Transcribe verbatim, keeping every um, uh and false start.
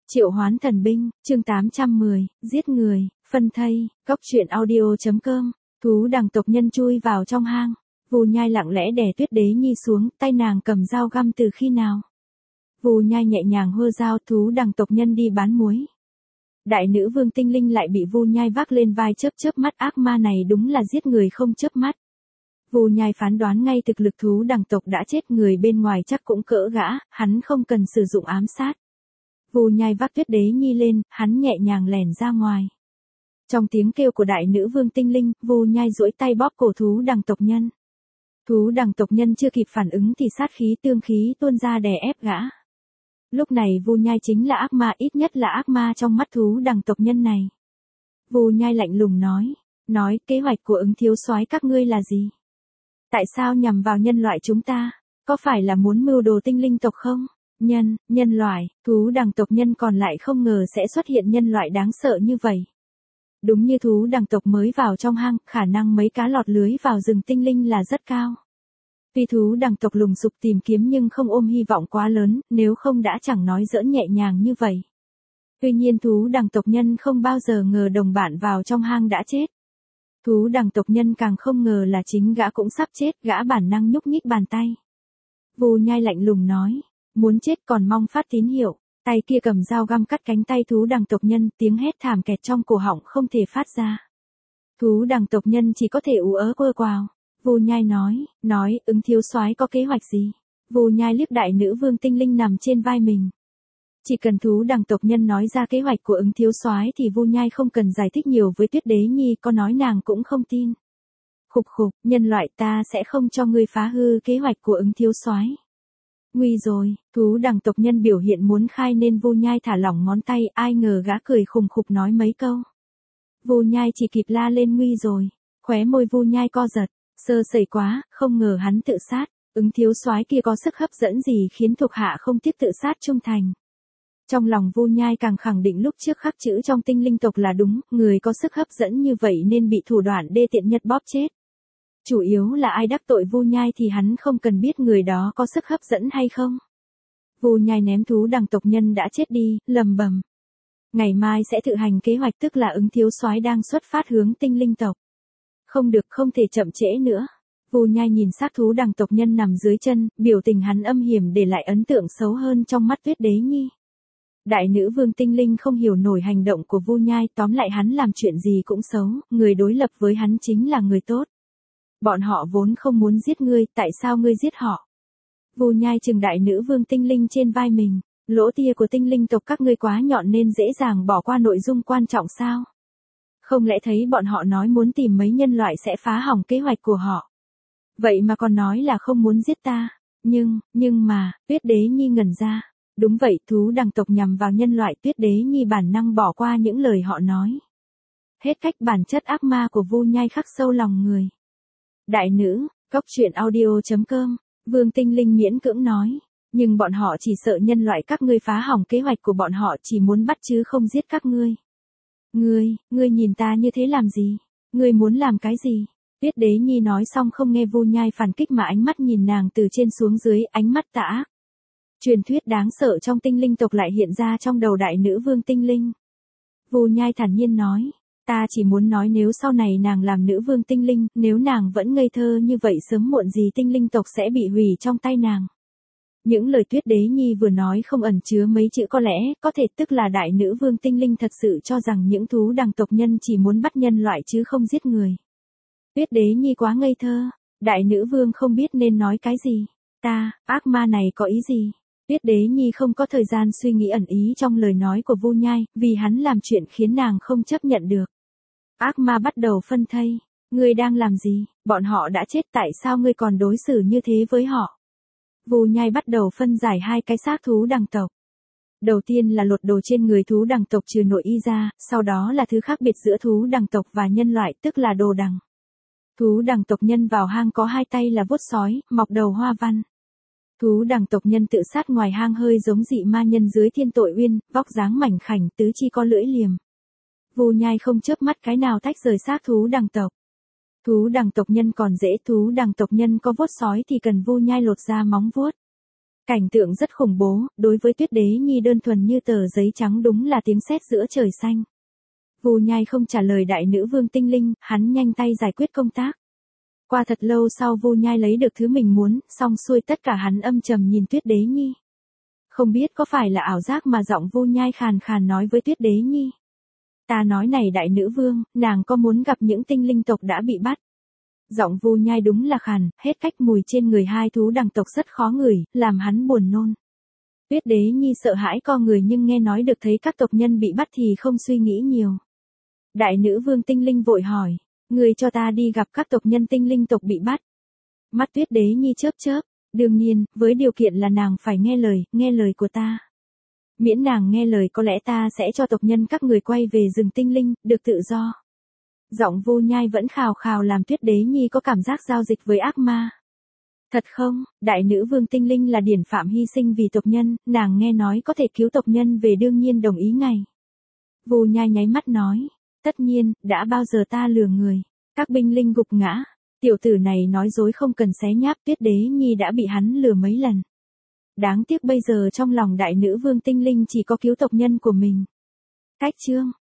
Triệu hoán thần binh, chương tám trăm mười, giết người, phân thây, góc truyện audio.com, thú đằng tộc nhân chui vào trong hang. Vù Nhai lặng lẽ đè Tuyết Đế Nhi xuống, tay nàng cầm dao găm từ khi nào. Vù Nhai nhẹ nhàng hơ dao, thú đằng tộc nhân đi bán muối. Đại nữ vương tinh linh lại bị Vù Nhai vác lên vai, chớp chớp mắt, ác ma này đúng là giết người không chớp mắt. Vù Nhai phán đoán ngay thực lực thú đằng tộc đã chết, người bên ngoài chắc cũng cỡ gã, hắn không cần sử dụng ám sát. Vù Nhai vác Tuyết Đế Nhi lên, hắn nhẹ nhàng lẻn ra ngoài. Trong tiếng kêu của đại nữ vương tinh linh, Vù Nhai duỗi tay bóp cổ thú đằng tộc nhân. Thú đằng tộc nhân chưa kịp phản ứng thì sát khí tương khí tuôn ra đè ép gã. Lúc này Vù Nhai chính là ác ma, ít nhất là ác ma trong mắt thú đằng tộc nhân này. Vù Nhai lạnh lùng nói, nói kế hoạch của ứng thiếu soái các ngươi là gì? Tại sao nhằm vào nhân loại chúng ta? Có phải là muốn mưu đồ tinh linh tộc không? Nhân, nhân loại, thú đằng tộc nhân còn lại không ngờ sẽ xuất hiện nhân loại đáng sợ như vậy. Đúng như thú đằng tộc mới vào trong hang, khả năng mấy cá lọt lưới vào rừng tinh linh là rất cao. Tuy thú đằng tộc lùng sục tìm kiếm nhưng không ôm hy vọng quá lớn, nếu không đã chẳng nói giỡn nhẹ nhàng như vậy. Tuy nhiên thú đằng tộc nhân không bao giờ ngờ đồng bạn vào trong hang đã chết. Thú đằng tộc nhân càng không ngờ là chính gã cũng sắp chết, gã bản năng nhúc nhích bàn tay. Vù Nhai lạnh lùng nói, muốn chết còn mong phát tín hiệu, tay kia cầm dao găm cắt cánh tay thú đằng tộc nhân, tiếng hét thảm kẹt trong cổ họng không thể phát ra. Thú đằng tộc nhân chỉ có thể ú ớ quơ quào. Vù Nhai nói, nói, ứng thiếu soái có kế hoạch gì? Vù Nhai liếc đại nữ vương tinh linh nằm trên vai mình. Chỉ cần thú đằng tộc nhân nói ra kế hoạch của ứng thiếu soái thì Vù Nhai không cần giải thích nhiều với Tuyết Đế Nhi, có nói nàng cũng không tin. Khục khục, nhân loại ta sẽ không cho ngươi phá hư kế hoạch của ứng thiếu soái. Nguy rồi, thú đằng tộc nhân biểu hiện muốn khai nên Vù Nhai thả lỏng ngón tay, ai ngờ gã cười khùng khục nói mấy câu. Vù Nhai chỉ kịp la lên nguy rồi, khóe môi Vù Nhai co giật, sơ sẩy quá, không ngờ hắn tự sát, ứng thiếu soái kia có sức hấp dẫn gì khiến thuộc hạ không tiếc tự sát trung thành. Trong lòng Vù Nhai càng khẳng định lúc trước khắc chữ trong tinh linh tộc là đúng, người có sức hấp dẫn như vậy nên bị thủ đoạn đê tiện nhất bóp chết. Chủ yếu là ai đắc tội Vù Nhai thì hắn không cần biết người đó có sức hấp dẫn hay không. Vù Nhai ném thú đằng tộc nhân đã chết đi, lầm bầm. Ngày mai sẽ thực hành kế hoạch, tức là ứng thiếu soái đang xuất phát hướng tinh linh tộc. Không được, không thể chậm trễ nữa. Vù Nhai nhìn xác thú đằng tộc nhân nằm dưới chân, biểu tình hắn âm hiểm để lại ấn tượng xấu hơn trong mắt Tuyết Đế Nhi. Đại nữ vương tinh linh không hiểu nổi hành động của Vù Nhai, tóm lại hắn làm chuyện gì cũng xấu, người đối lập với hắn chính là người tốt. Bọn họ vốn không muốn giết ngươi, tại sao ngươi giết họ? Vù Nhai trừng đại nữ vương tinh linh trên vai mình, lỗ tia của tinh linh tộc các ngươi quá nhọn nên dễ dàng bỏ qua nội dung quan trọng sao? Không lẽ thấy bọn họ nói muốn tìm mấy nhân loại sẽ phá hỏng kế hoạch của họ? Vậy mà còn nói là không muốn giết ta. Nhưng, nhưng mà, Tuyết Đế Nhi ngẩn ra. Đúng vậy, thú đằng tộc nhằm vào nhân loại, Tuyết Đế Nhi bản năng bỏ qua những lời họ nói. Hết cách, bản chất ác ma của Vù Nhai khắc sâu lòng người. Đại nữ, góc truyện audio.com, Vương Tinh Linh miễn cưỡng nói. Nhưng bọn họ chỉ sợ nhân loại các ngươi phá hỏng kế hoạch của bọn họ, chỉ muốn bắt chứ không giết các ngươi. Ngươi, ngươi nhìn ta như thế làm gì? Ngươi muốn làm cái gì? Tuyết Đế Nhi nói xong không nghe Vù Nhai phản kích mà ánh mắt nhìn nàng từ trên xuống dưới, ánh mắt tà ác. Truyền thuyết đáng sợ trong tinh linh tộc lại hiện ra trong đầu đại nữ vương tinh linh. Vù Nhai thản nhiên nói, ta chỉ muốn nói nếu sau này nàng làm nữ vương tinh linh, nếu nàng vẫn ngây thơ như vậy sớm muộn gì tinh linh tộc sẽ bị hủy trong tay nàng. Những lời Tuyết Đế Nhi vừa nói không ẩn chứa mấy chữ có lẽ, có thể tức là đại nữ vương tinh linh thật sự cho rằng những thú đằng tộc nhân chỉ muốn bắt nhân loại chứ không giết người. Tuyết Đế Nhi quá ngây thơ, đại nữ vương không biết nên nói cái gì. Ta, ác ma này có ý gì? Tuyết Đế Nhi không có thời gian suy nghĩ ẩn ý trong lời nói của Vù Nhai, vì hắn làm chuyện khiến nàng không chấp nhận được. Ác ma bắt đầu phân thây. Ngươi đang làm gì? Bọn họ đã chết, tại sao ngươi còn đối xử như thế với họ? Vù Nhai bắt đầu phân giải hai cái xác thú đằng tộc. Đầu tiên là lột đồ trên người thú đằng tộc trừ nội y ra, sau đó là thứ khác biệt giữa thú đằng tộc và nhân loại, tức là đồ đằng. Thú đằng tộc nhân vào hang có hai tay là vuốt sói, mọc đầu hoa văn. Thú đằng tộc nhân tự sát ngoài hang hơi giống dị ma nhân dưới Thiên Tội Uyên, vóc dáng mảnh khảnh, tứ chi có lưỡi liềm. Vù Nhai không chớp mắt cái nào tách rời xác thú đằng tộc. Thú đằng tộc nhân còn dễ, thú đằng tộc nhân có vuốt sói thì cần Vù Nhai lột ra móng vuốt. Cảnh tượng rất khủng bố, đối với Tuyết Đế Nhi đơn thuần như tờ giấy trắng đúng là tiếng sét giữa trời xanh. Vu Nhai không trả lời đại nữ vương tinh linh, hắn nhanh tay giải quyết công tác. Qua thật lâu sau Vu Nhai lấy được thứ mình muốn, xong xuôi tất cả hắn âm trầm nhìn Tuyết Đế Nhi. Không biết có phải là ảo giác mà giọng Vu Nhai khàn khàn nói với Tuyết Đế Nhi. Ta nói này đại nữ vương, nàng có muốn gặp những tinh linh tộc đã bị bắt? Giọng Vu Nhai đúng là khàn, hết cách mùi trên người hai thú đằng tộc rất khó ngửi, làm hắn buồn nôn. Tuyết Đế Nhi sợ hãi co người nhưng nghe nói được thấy các tộc nhân bị bắt thì không suy nghĩ nhiều. Đại nữ vương tinh linh vội hỏi, người cho ta đi gặp các tộc nhân tinh linh tộc bị bắt. Mắt Tuyết Đế Nhi chớp chớp, đương nhiên, với điều kiện là nàng phải nghe lời, nghe lời của ta. Miễn nàng nghe lời có lẽ ta sẽ cho tộc nhân các người quay về rừng tinh linh, được tự do. Giọng Vu Nhai vẫn khào khào làm Tuyết Đế Nhi có cảm giác giao dịch với ác ma. Thật không, đại nữ vương tinh linh là điển phạm hy sinh vì tộc nhân, nàng nghe nói có thể cứu tộc nhân về đương nhiên đồng ý ngay. Vu Nhai nháy mắt nói, tất nhiên, đã bao giờ ta lừa người. Các binh linh gục ngã, tiểu tử này nói dối không cần xé nháp, Tuyết Đế Nhi đã bị hắn lừa mấy lần. Đáng tiếc bây giờ trong lòng đại nữ vương tinh linh chỉ có cứu tộc nhân của mình. Cách chương